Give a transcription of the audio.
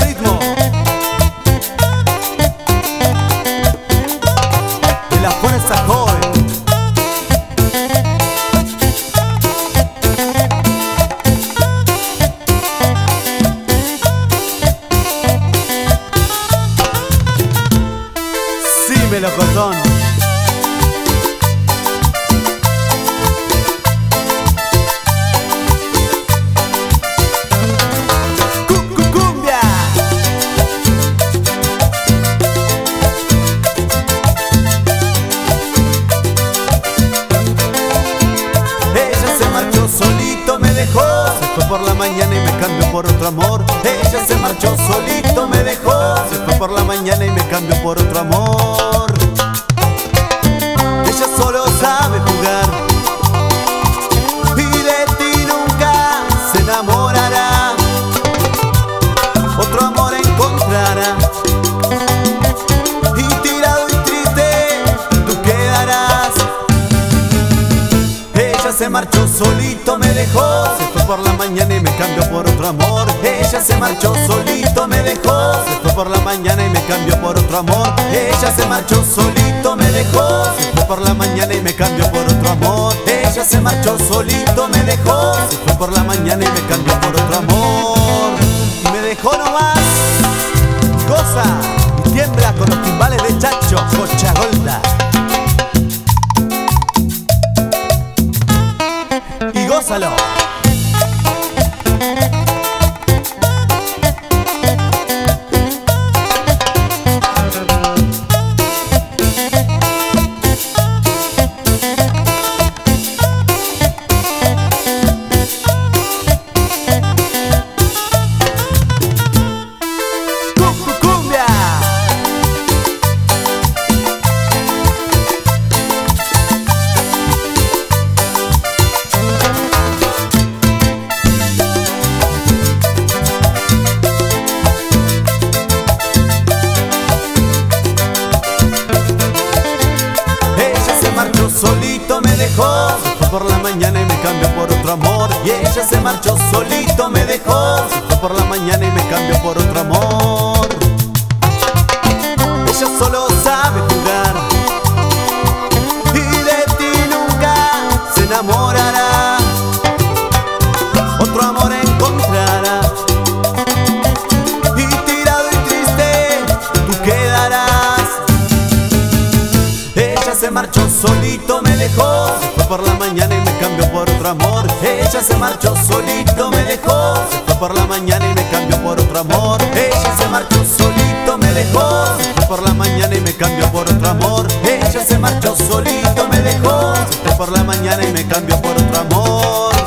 ritmo de la fuerza joven. Sí, melocotón. Solito me dejó, se fue por la mañana y me cambió por otro amor. Ella se marchó solito, me dejó, se fue por la mañana y me cambió por otro amor. Ella solo sabe jugar y de ti nunca se enamorará. Otro amor encontrará y tirado y triste tú quedarás. Ella se marchó solito, me dejó, se fue por la mañana y me cambió por otro amor. Ella se marchó solito, me dejó, se fue por la mañana y me cambió por otro amor. Ella se marchó solito, me dejó, se fue por la mañana y me cambió por otro amor. Ella se marchó solito, me dejó, se fue por la mañana y me cambió por otro amor. Y me dejó nomás, goza y tiembla con los timbales de Chacho, Cocha Golda. Y gózalo. Cumbia. Solito me dejó, se fue por la mañana y me cambió por otro amor. Y ella se marchó solito, me dejó, se fue por la mañana y me cambió por otro amor. Ella solo sabe jugar y de ti nunca se enamorará. Otro amor encontrará y tirado y triste tú quedarás. Ella se marchó solito, me dejó, se fue por la mañana y me cambió por otro amor. Ella se marchó solito, me dejó, se fue por la mañana y me cambió por otro amor. Ella se marchó solito, me dejó, se fue por la mañana y me cambió por otro amor. Ella se marchó solito, me dejó, se fue por la mañana y me cambió por otro amor.